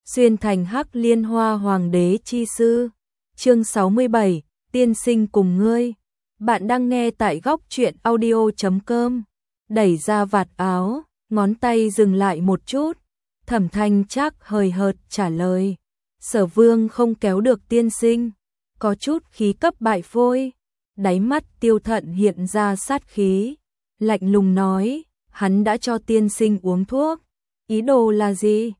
Xuyên thành Hắc Liên Hoa Hoàng đế chi sư. Chương 67, tiên sinh cùng ngươi. Bạn đang nghe tại góc truyện audio.com. Đẩy ra vạt áo, ngón tay dừng lại một chút. Thẩm Thanh Trác hời hợt trả lời. Sở Vương không kéo được tiên sinh, có chút khí cấp bại phôi. Đáy mắt Tiêu Thận hiện ra sát khí, lạnh lùng nói, hắn đã cho tiên sinh uống thuốc. Ý đồ là gì?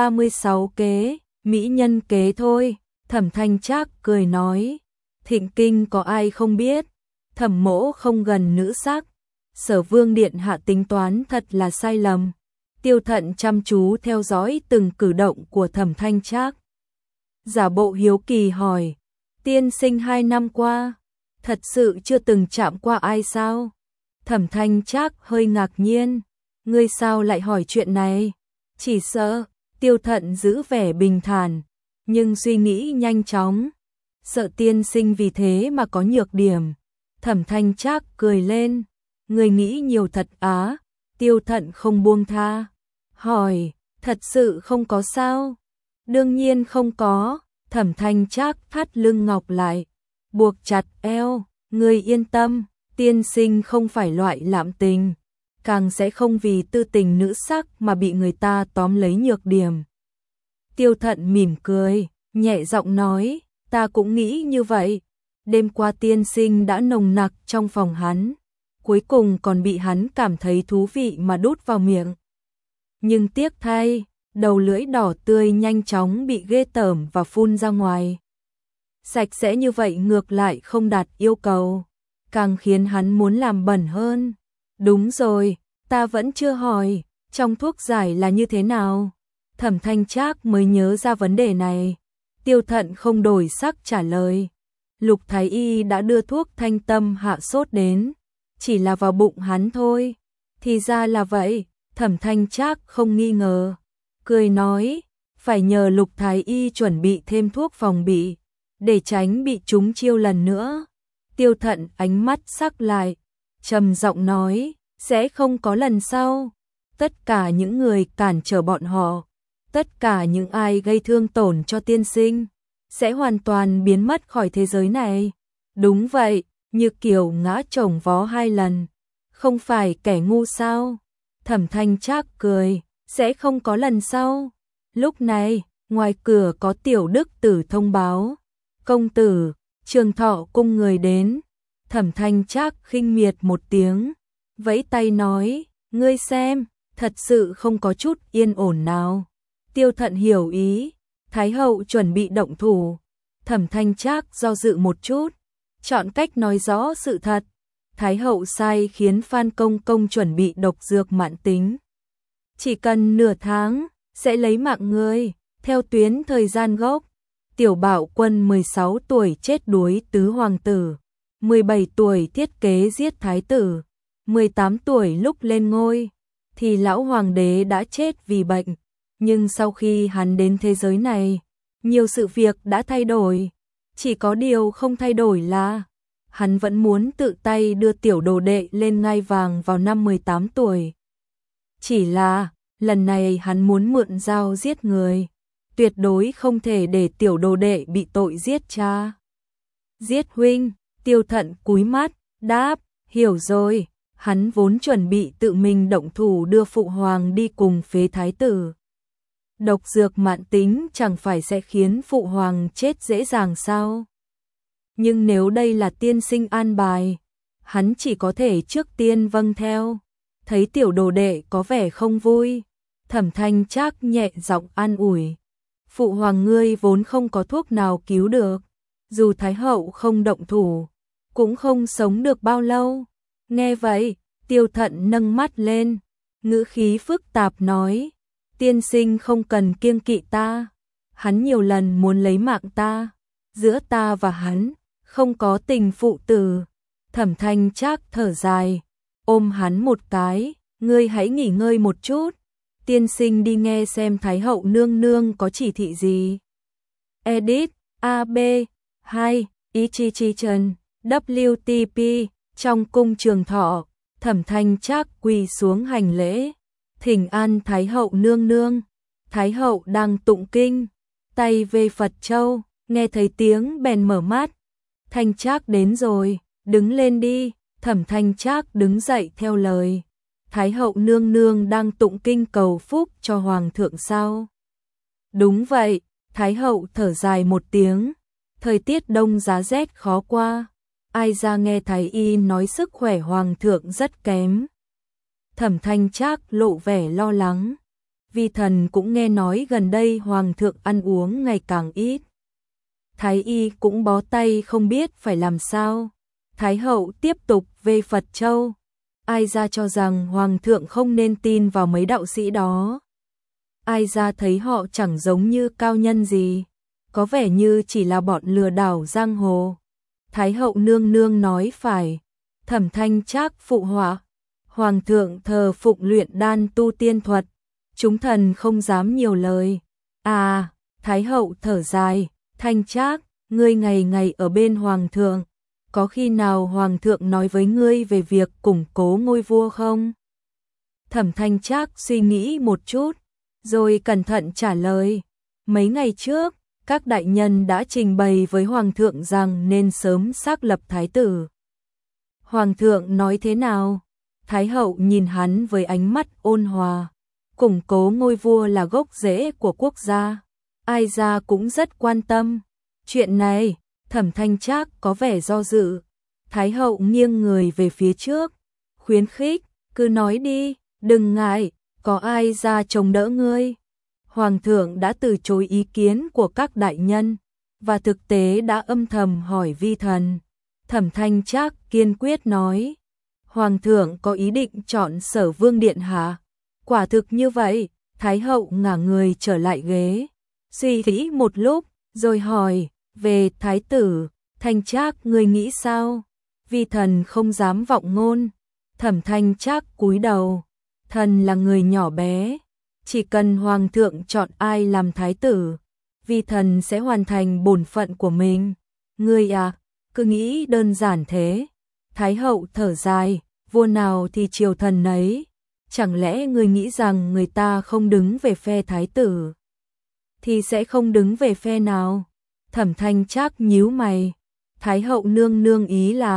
36 kế, mỹ nhân kế thôi. Thẩm Thanh Trác cười nói, Thịnh Kinh có ai không biết, Thẩm mỗ không gần nữ sắc. Sở Vương điện hạ tính toán thật là sai lầm. Tiêu Thận chăm chú theo dõi từng cử động của Thẩm Thanh Trác. Giả bộ hiếu kỳ hỏi, tiên sinh 2 năm qua, thật sự chưa từng chạm qua ai sao? Thẩm Thanh Trác hơi ngạc nhiên, ngươi sao lại hỏi chuyện này? Chỉ sợ. Tiêu Thận giữ vẻ bình thản, nhưng suy nghĩ nhanh chóng, sợ tiên sinh vì thế mà có nhược điểm. Thẩm Thanh Trác cười lên, người nghĩ nhiều thật á. Tiêu Thận không buông tha, hỏi, thật sự không có sao? Đương nhiên không có. Thẩm Thanh Trác thắt lưng ngọc lại, buộc chặt eo, người yên tâm, tiên sinh không phải loại lạm tình, càng sẽ không vì tư tình nữ sắc mà bị người ta tóm lấy nhược điểm. Tiêu Thận mỉm cười, nhẹ giọng nói, ta cũng nghĩ như vậy. Đêm qua tiên sinh đã nồng nặc trong phòng hắn, cuối cùng còn bị hắn cảm thấy thú vị mà đút vào miệng. Nhưng tiếc thay, đầu lưỡi đỏ tươi nhanh chóng bị ghê tởm và phun ra ngoài. Sạch sẽ như vậy ngược lại không đạt yêu cầu, càng khiến hắn muốn làm bẩn hơn. Đúng rồi, ta vẫn chưa hỏi, trong thuốc giải là như thế nào? Thẩm Thanh Trác mới nhớ ra vấn đề này. Tiêu Thận không đổi sắc trả lời. Lục Thái Y đã đưa thuốc thanh tâm hạ sốt đến, chỉ là vào bụng hắn thôi. Thì ra là vậy. Thẩm Thanh Trác không nghi ngờ, cười nói, phải nhờ Lục Thái Y chuẩn bị thêm thuốc phòng bị, để tránh bị trúng chiêu lần nữa. Tiêu Thận ánh mắt sắc lại, trầm giọng nói, sẽ không có lần sau. Tất cả những người cản trở bọn họ, tất cả những ai gây thương tổn cho tiên sinh, sẽ hoàn toàn biến mất khỏi thế giới này. Đúng vậy, Như Kiều ngã chồng vó 2 lần, không phải kẻ ngu sao? Thẩm Thanh Trác cười, sẽ không có lần sau. Lúc này, ngoài cửa có Tiểu Đức Tử thông báo, công tử, Trường Thọ cung người đến. Thẩm Thanh Trác khinh miệt một tiếng, vẫy tay nói, ngươi xem, thật sự không có chút yên ổn nào. Tiêu Thận hiểu ý, Thái hậu chuẩn bị động thủ. Thẩm Thanh Trác do dự một chút, chọn cách nói rõ sự thật. Thái hậu sai khiến Phan Công Công chuẩn bị độc dược mãn tính, chỉ cần nửa tháng sẽ lấy mạng ngươi. Theo tuyến thời gian gốc, Tiểu Bảo Quân 16 tuổi chết đuối tứ hoàng tử, 17 tuổi thiết kế giết thái tử, 18 tuổi lúc lên ngôi thì lão hoàng đế đã chết vì bệnh. Nhưng sau khi hắn đến thế giới này, nhiều sự việc đã thay đổi. Chỉ có điều không thay đổi là hắn vẫn muốn tự tay đưa tiểu đồ đệ lên ngai vàng vào năm 18 tuổi. Chỉ là lần này hắn muốn mượn dao giết người, tuyệt đối không thể để tiểu đồ đệ bị tội giết cha. Giết huynh. Tiêu Thận cúi mắt, đáp, hiểu rồi. Hắn vốn chuẩn bị tự mình động thủ đưa phụ hoàng đi cùng phế thái tử. Độc dược mãn tính chẳng phải sẽ khiến phụ hoàng chết dễ dàng sao? Nhưng nếu đây là tiên sinh an bài, hắn chỉ có thể trước tiên vâng theo. Thấy tiểu đồ đệ có vẻ không vui, Thẩm Thanh Trác nhẹ giọng an ủi, phụ hoàng ngươi vốn không có thuốc nào cứu được, dù thái hậu không động thủ cũng không sống được bao lâu. Nghe vậy, Tiêu Thận nâng mắt lên, ngữ khí phức tạp nói, tiên sinh không cần kiêng kỵ ta, hắn nhiều lần muốn lấy mạng ta, giữa ta và hắn không có tình phụ tử. Thẩm Thanh Trác thở dài, ôm hắn một cái, ngươi hãy nghỉ ngơi một chút, tiên sinh đi nghe xem Thái hậu nương nương có chỉ thị gì. Edit AB 2 Ichichichen WTP. Trong cung Trường Thọ, Thẩm Thanh Trác quỳ xuống hành lễ, thỉnh an Thái hậu nương nương. Thái hậu đang tụng kinh, tay về Phật châu, nghe thấy tiếng bèn mở mắt. Thanh Trác đến rồi, đứng lên đi. Thẩm Thanh Trác đứng dậy theo lời. Thái hậu nương nương đang tụng kinh cầu phúc cho hoàng thượng sao? Đúng vậy. Thái hậu thở dài một tiếng. Thời tiết đông giá rét khó qua. Ai ra nghe thái y nói sức khỏe hoàng thượng rất kém. Thẩm Thanh Trác lộ vẻ lo lắng. Vi thần cũng nghe nói gần đây hoàng thượng ăn uống ngày càng ít. Thái y cũng bó tay không biết phải làm sao. Thái hậu tiếp tục về Phật châu. Ai ra cho rằng hoàng thượng không nên tin vào mấy đạo sĩ đó. Ai ra thấy họ chẳng giống như cao nhân gì, có vẻ như chỉ là bọn lừa đảo giang hồ. Thái hậu nương nương nói phải. Thẩm Thanh Trác phụ họa. Hoàng thượng thờ phụng luyện đan tu tiên thuật, chúng thần không dám nhiều lời. À, Thái hậu thở dài. Thanh Trác, ngươi ngày ngày ở bên hoàng thượng, có khi nào hoàng thượng nói với ngươi về việc củng cố ngôi vua không? Thẩm Thanh Trác suy nghĩ một chút, rồi cẩn thận trả lời. Mấy ngày trước, các đại nhân đã trình bày với hoàng thượng rằng nên sớm xác lập thái tử. Hoàng thượng nói thế nào? Thái hậu nhìn hắn với ánh mắt ôn hòa. Củng cố ngôi vua là gốc rễ của quốc gia. Ai ra cũng rất quan tâm. Chuyện này, Thẩm Thanh Trác có vẻ do dự. Thái hậu nghiêng người về phía trước, khuyến khích, cứ nói đi, đừng ngại, có ai ra chống đỡ ngươi. Hoàng thượng đã từ chối ý kiến của các đại nhân, và thực tế đã âm thầm hỏi vi thần. Thẩm Thanh Trác kiên quyết nói, hoàng thượng có ý định chọn Sở Vương điện hạ. Quả thực như vậy. Thái hậu ngả người trở lại ghế, suy nghĩ một lúc, rồi hỏi, về thái tử, Thanh Trác ngươi nghĩ sao? Vi thần không dám vọng ngôn. Thẩm Thanh Trác cúi đầu, thần là người nhỏ bé, chỉ cần hoàng thượng chọn ai làm thái tử, vi thần sẽ hoàn thành bổn phận của mình. Ngươi à, cứ nghĩ đơn giản thế. Thái hậu thở dài, vua nào thì triều thần nấy. Chẳng lẽ ngươi nghĩ rằng người ta không đứng về phe thái tử thì sẽ không đứng về phe nào? Thẩm Thanh Trác nhíu mày. Thái hậu nương nương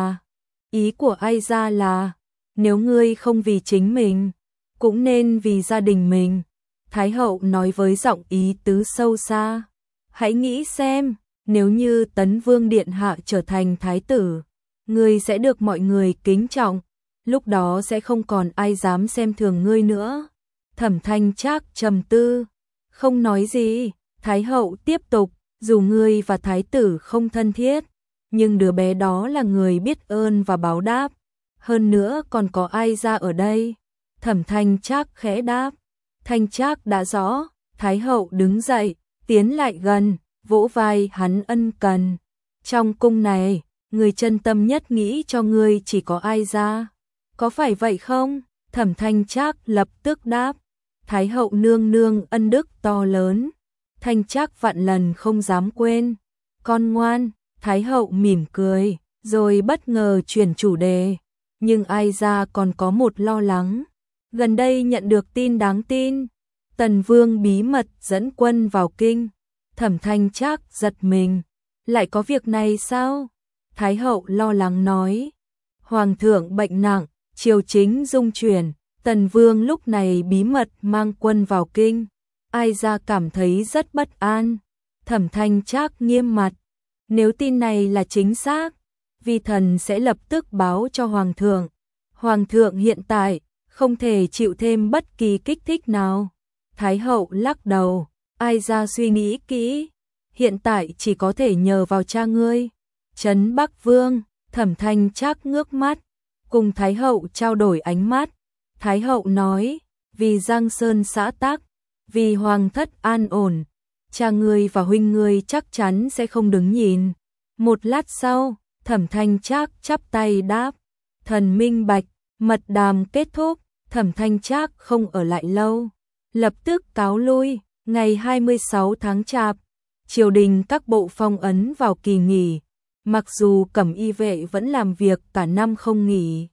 ý của ai ra là, nếu ngươi không vì chính mình, cũng nên vì gia đình mình. Thái hậu nói với giọng ý tứ sâu xa. Hãy nghĩ xem, nếu như Tấn Vương điện hạ trở thành thái tử, ngươi sẽ được mọi người kính trọng, lúc đó sẽ không còn ai dám xem thường ngươi nữa. Thẩm Thanh Trác trầm tư, không nói gì. Thái hậu tiếp tục, dù ngươi và thái tử không thân thiết, nhưng đứa bé đó là người biết ơn và báo đáp. Hơn nữa còn có ai ra ở đây? Thẩm Thanh Trác khẽ đáp. Thanh Trác đã rõ. Thái hậu đứng dậy, tiến lại gần, vỗ vai hắn ân cần. Trong cung này, người chân tâm nhất nghĩ cho ngươi chỉ có ai ra. Có phải vậy không? Thẩm Thanh Trác lập tức đáp. Thái hậu nương nương ân đức to lớn, Thanh Trác vạn lần không dám quên. Con ngoan. Thái hậu mỉm cười, rồi bất ngờ chuyển chủ đề. Nhưng ai ra còn có một lo lắng. Gần đây nhận được tin đáng tin, Tần Vương bí mật dẫn quân vào kinh. Thẩm Thanh Trác giật mình. Lại có việc này sao? Thái hậu lo lắng nói. Hoàng thượng bệnh nặng, triều chính dung chuyển, Tần Vương lúc này bí mật mang quân vào kinh. Ai ra cảm thấy rất bất an. Thẩm Thanh Trác nghiêm mặt. Nếu tin này là chính xác, vi thần sẽ lập tức báo cho hoàng thượng. Hoàng thượng hiện tại không thể chịu thêm bất kỳ kích thích nào. Thái hậu lắc đầu. Ai ra suy nghĩ kỹ. Hiện tại chỉ có thể nhờ vào cha ngươi, Trấn Bắc Vương. Thẩm Thanh Trác ngước mắt, cùng Thái hậu trao đổi ánh mắt. Thái hậu nói, vì Giang Sơn xã tắc, vì hoàng thất an ổn, cha ngươi và huynh ngươi chắc chắn sẽ không đứng nhìn. Một lát sau, Thẩm Thanh Trác chắp tay đáp, thần minh bạch. Mật đàm kết thúc, Thẩm Thanh Trác không ở lại lâu, lập tức cáo lui. Ngày 26 tháng Chạp, triều đình các bộ phong ấn vào kỳ nghỉ, mặc dù Cẩm Y vệ vẫn làm việc cả năm không nghỉ.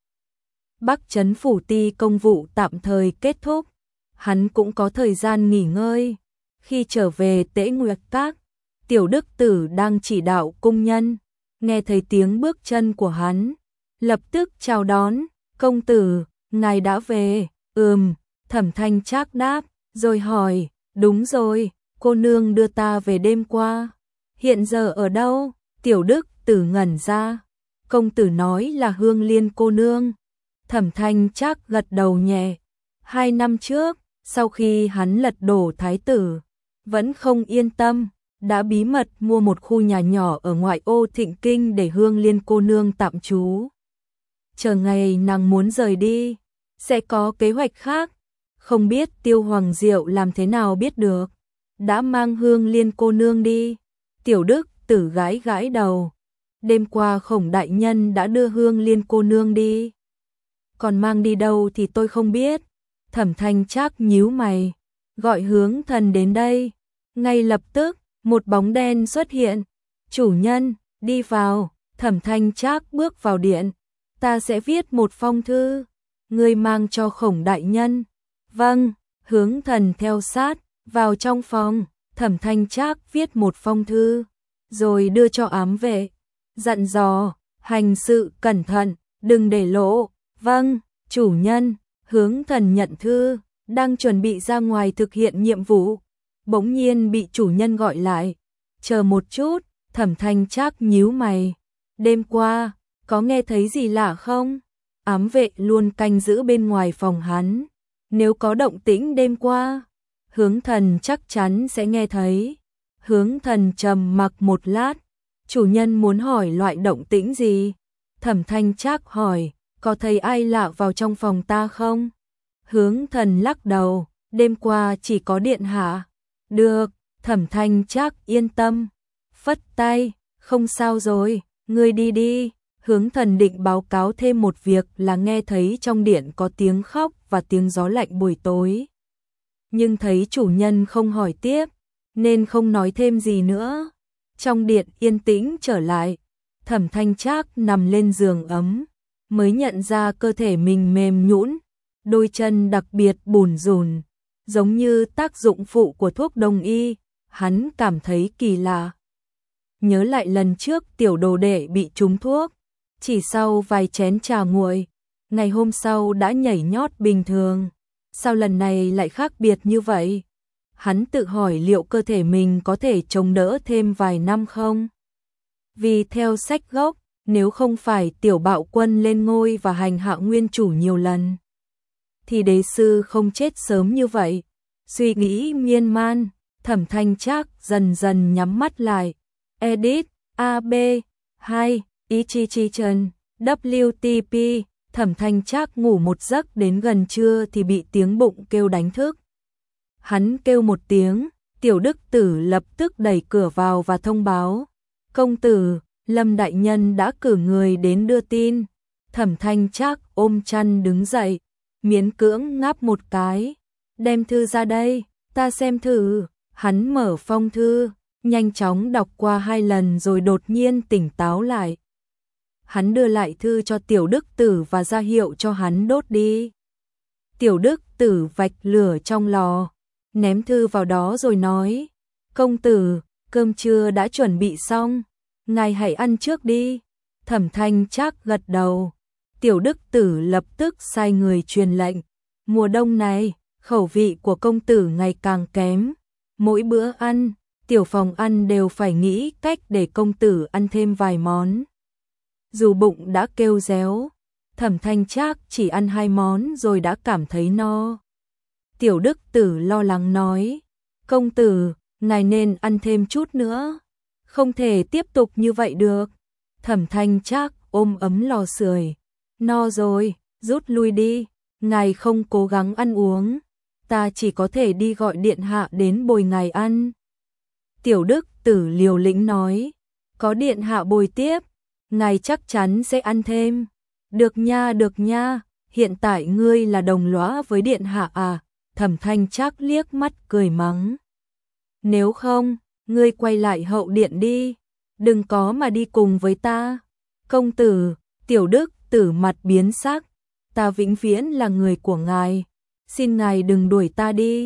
Bắc Trấn phủ ti công vụ tạm thời kết thúc, hắn cũng có thời gian nghỉ ngơi. Khi trở về Tế Nguyệt Các, Tiểu Đức Tử đang chỉ đạo cung nhân, nghe thấy tiếng bước chân của hắn, lập tức chào đón, công tử, ngài đã về, Thẩm Thanh Trác đáp, rồi hỏi, đúng rồi, cô nương đưa ta về đêm qua, hiện giờ ở đâu? Tiểu Đức Tử ngẩn ra, công tử nói là Hương Liên cô nương. Thẩm Thanh Trác gật đầu nhẹ, 2 năm trước, sau khi hắn lật đổ thái tử, vẫn không yên tâm, đã bí mật mua một khu nhà nhỏ ở ngoại ô Thịnh Kinh để Hương Liên cô nương tạm trú. Chờ ngày nàng muốn rời đi, sẽ có kế hoạch khác, không biết Tiêu Hoàng Diệu làm thế nào biết được, đã mang Hương Liên cô nương đi. Tiểu Đức Tử gãi gãi đầu, đêm qua Khổng đại nhân đã đưa Hương Liên cô nương đi, còn mang đi đâu thì tôi không biết. Thẩm Thanh Trác nhíu mày, gọi Hướng Thần đến đây. Ngay lập tức, một bóng đen xuất hiện. Chủ nhân, đi vào. Thẩm Thanh Trác bước vào điện. Ta sẽ viết một phong thư, ngươi mang cho Khổng đại nhân. Vâng. Hướng Thần theo sát vào trong phòng. Thẩm Thanh Trác viết một phong thư, rồi đưa cho ám vệ, dặn dò, hành sự cẩn thận, đừng để lộ. Vâng, chủ nhân. Hướng Thần nhận thư, đang chuẩn bị ra ngoài thực hiện nhiệm vụ, bỗng nhiên bị chủ nhân gọi lại. Chờ một chút. Thẩm Thanh Trác nhíu mày, đêm qua có nghe thấy gì lạ không? Ám vệ luôn canh giữ bên ngoài phòng hắn, nếu có động tĩnh đêm qua, Hướng Thần chắc chắn sẽ nghe thấy. Hướng Thần trầm mặc một lát, chủ nhân muốn hỏi loại động tĩnh gì? Thẩm Thanh Trác hỏi, có thấy ai lạ vào trong phòng ta không? Hướng Thần lắc đầu, đêm qua chỉ có điện hạ. Được. Thẩm Thanh Trác yên tâm, phất tay, không sao rồi, ngươi đi đi. Hướng Thần định báo cáo thêm một việc là nghe thấy trong điện có tiếng khóc và tiếng gió lạnh buổi tối, nhưng thấy chủ nhân không hỏi tiếp, nên không nói thêm gì nữa. Trong điện yên tĩnh trở lại, Thẩm Thanh Trác nằm lên giường ấm, mới nhận ra cơ thể mình mềm nhũn, đôi chân đặc biệt bủn rủn, giống như tác dụng phụ của thuốc đông y. Hắn cảm thấy kỳ lạ, nhớ lại lần trước tiểu đồ đệ bị trúng thuốc, chỉ sau vài chén trà nguội, ngày hôm sau đã nhảy nhót bình thường. Sao lần này lại khác biệt như vậy? Hắn tự hỏi liệu cơ thể mình có thể chống đỡ thêm vài năm không? Vì theo sách gốc, nếu không phải Tiểu Bạo Quân lên ngôi và hành hạ nguyên chủ nhiều lần, thì đế sư không chết sớm như vậy. Suy nghĩ miên man, Thẩm Thanh Trác dần dần nhắm mắt lại. Edit, AB, 2, Ichichichen, WTP. Thẩm Thanh Trác ngủ một giấc đến gần trưa thì bị tiếng bụng kêu đánh thức. Hắn kêu một tiếng, Tiểu Đức Tử lập tức đẩy cửa vào và thông báo, công tử, Lâm đại nhân đã cử người đến đưa tin. Thẩm Thanh Trác ôm chăn đứng dậy, miễn cưỡng ngáp một cái, đem thư ra đây, ta xem thử. Hắn mở phong thư, nhanh chóng đọc qua 2 lần rồi đột nhiên tỉnh táo lại. Hắn đưa lại thư cho Tiểu Đức Tử và ra hiệu cho hắn đốt đi. Tiểu Đức Tử vạch lửa trong lò, ném thư vào đó rồi nói, công tử, cơm trưa đã chuẩn bị xong, ngài hãy ăn trước đi. Thẩm Thanh Trác gật đầu. Tiểu Đức Tử lập tức sai người truyền lệnh, mùa đông này, khẩu vị của công tử ngày càng kém, mỗi bữa ăn, tiểu phòng ăn đều phải nghĩ cách để công tử ăn thêm vài món. Dù bụng đã kêu réo, Thẩm Thanh Trác chỉ ăn 2 món rồi đã cảm thấy no. Tiểu Đức Tử lo lắng nói, công tử, ngài nên ăn thêm chút nữa, không thể tiếp tục như vậy được. Thẩm Thanh Trác ôm ấm lò sưởi, no rồi, rút lui đi, ngài không cố gắng ăn uống, ta chỉ có thể đi gọi điện hạ đến bồi ngài ăn. Tiểu Đức Tử liều lĩnh nói, có điện hạ bồi tiếp, ngài chắc chắn sẽ ăn thêm. Được nha, hiện tại ngươi là đồng lõa với điện hạ à? Thẩm Thanh Trác liếc mắt cười mắng. Nếu không, ngươi quay lại hậu điện đi, đừng có mà đi cùng với ta. Công tử, Tiểu Đức Tử mặt biến sắc, ta vĩnh viễn là người của ngài, xin ngài đừng đuổi ta đi.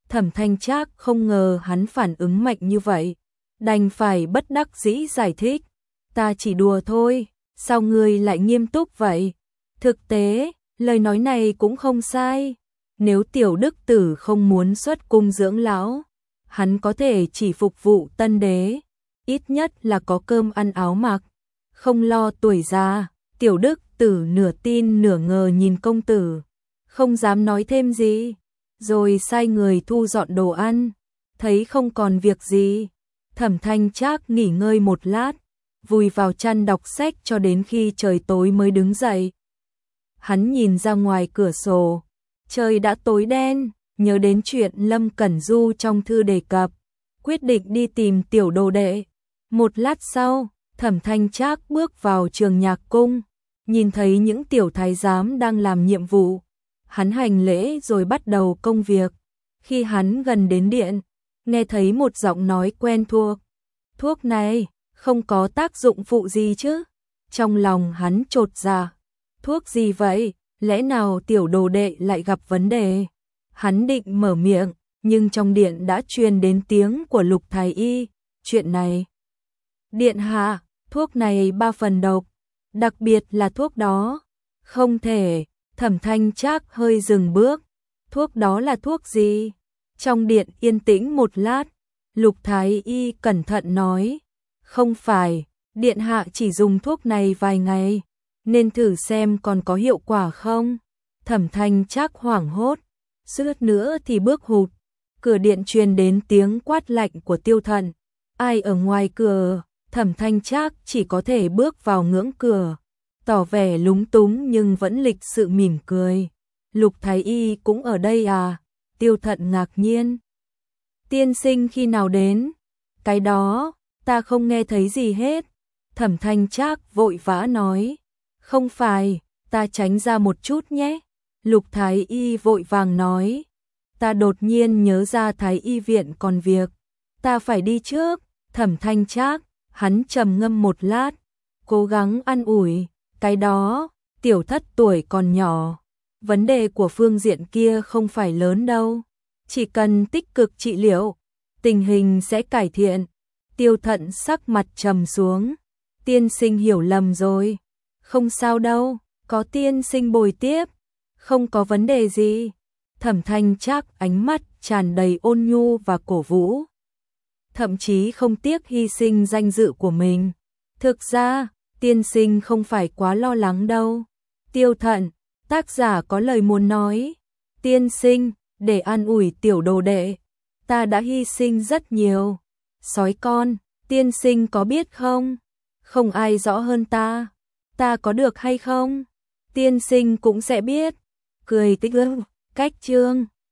Thẩm Thanh Trác không ngờ hắn phản ứng mạnh như vậy, đành phải bất đắc dĩ giải thích. Ta chỉ đùa thôi, sao ngươi lại nghiêm túc vậy? Thực tế, lời nói này cũng không sai. Nếu Tiểu Đức Tử không muốn xuất cung dưỡng lão, hắn có thể chỉ phục vụ tân đế, ít nhất là có cơm ăn áo mặc, không lo tuổi già. Tiểu Đức Tử nửa tin nửa ngờ nhìn công tử, không dám nói thêm gì, rồi sai người thu dọn đồ ăn. Thấy không còn việc gì, Thẩm Thanh Trác nghỉ ngơi một lát, vùi vào chăn đọc sách cho đến khi trời tối mới đứng dậy. Hắn nhìn ra ngoài cửa sổ, trời đã tối đen, nhớ đến chuyện Lâm Cẩn Du trong thư đề cập, quyết định đi tìm tiểu đồ đệ. Một lát sau, Thẩm Thanh Trác bước vào Trường Nhạc Cung, nhìn thấy những tiểu thái giám đang làm nhiệm vụ. Hắn hành lễ rồi bắt đầu công việc. Khi hắn gần đến điện, nghe thấy một giọng nói quen thuộc. Thuốc này không có tác dụng phụ gì chứ? Trong lòng hắn chột dạ. Thuốc gì vậy? Lẽ nào tiểu đồ đệ lại gặp vấn đề? Hắn định mở miệng, nhưng trong điện đã truyền đến tiếng của Lục Thái Y. Chuyện này, điện hạ, thuốc này 3 phần độc, đặc biệt là thuốc đó. Không thể. Thẩm Thanh Trác hơi dừng bước. Thuốc đó là thuốc gì? Trong điện yên tĩnh một lát, Lục Thái Y cẩn thận nói. Không phải, điện hạ chỉ dùng thuốc này vài ngày, nên thử xem còn có hiệu quả không. Thẩm Thanh Trác hoảng hốt, suýt nữa thì bước hụt. Cửa điện truyền đến tiếng quát lạnh của Tiêu Thận. Ai ở ngoài cửa? Thẩm Thanh Trác chỉ có thể bước vào ngưỡng cửa, tỏ vẻ lúng túng nhưng vẫn lịch sự mỉm cười. Lục Thái Y cũng ở đây à? Tiêu Thận ngạc nhiên. Tiên sinh khi nào đến? Cái đó, ta không nghe thấy gì hết. Thẩm Thanh Trác vội vã nói. Không phải, ta tránh ra một chút nhé. Lục Thái Y vội vàng nói. Ta đột nhiên nhớ ra Thái Y viện còn việc, ta phải đi trước. Thẩm Thanh Trác, hắn trầm ngâm một lát, cố gắng an ủi. Cái đó, tiểu thất tuổi còn nhỏ, vấn đề của phương diện kia không phải lớn đâu, chỉ cần tích cực trị liệu, tình hình sẽ cải thiện. Tiêu Thận sắc mặt trầm xuống. Tiên sinh hiểu lầm rồi. Không sao đâu, có tiên sinh bồi tiếp, không có vấn đề gì. Thẩm Thanh Trác ánh mắt tràn đầy ôn nhu và cổ vũ, thậm chí không tiếc hy sinh danh dự của mình. Thực ra, tiên sinh không phải quá lo lắng đâu. Tiêu Thận, tác giả có lời muốn nói. Tiên sinh, để an ủi tiểu đồ đệ, ta đã hy sinh rất nhiều. Sói con, tiên sinh có biết không? Không ai rõ hơn ta. Ta có được hay không? Tiên sinh cũng sẽ biết. Cười tích ức, cách chương.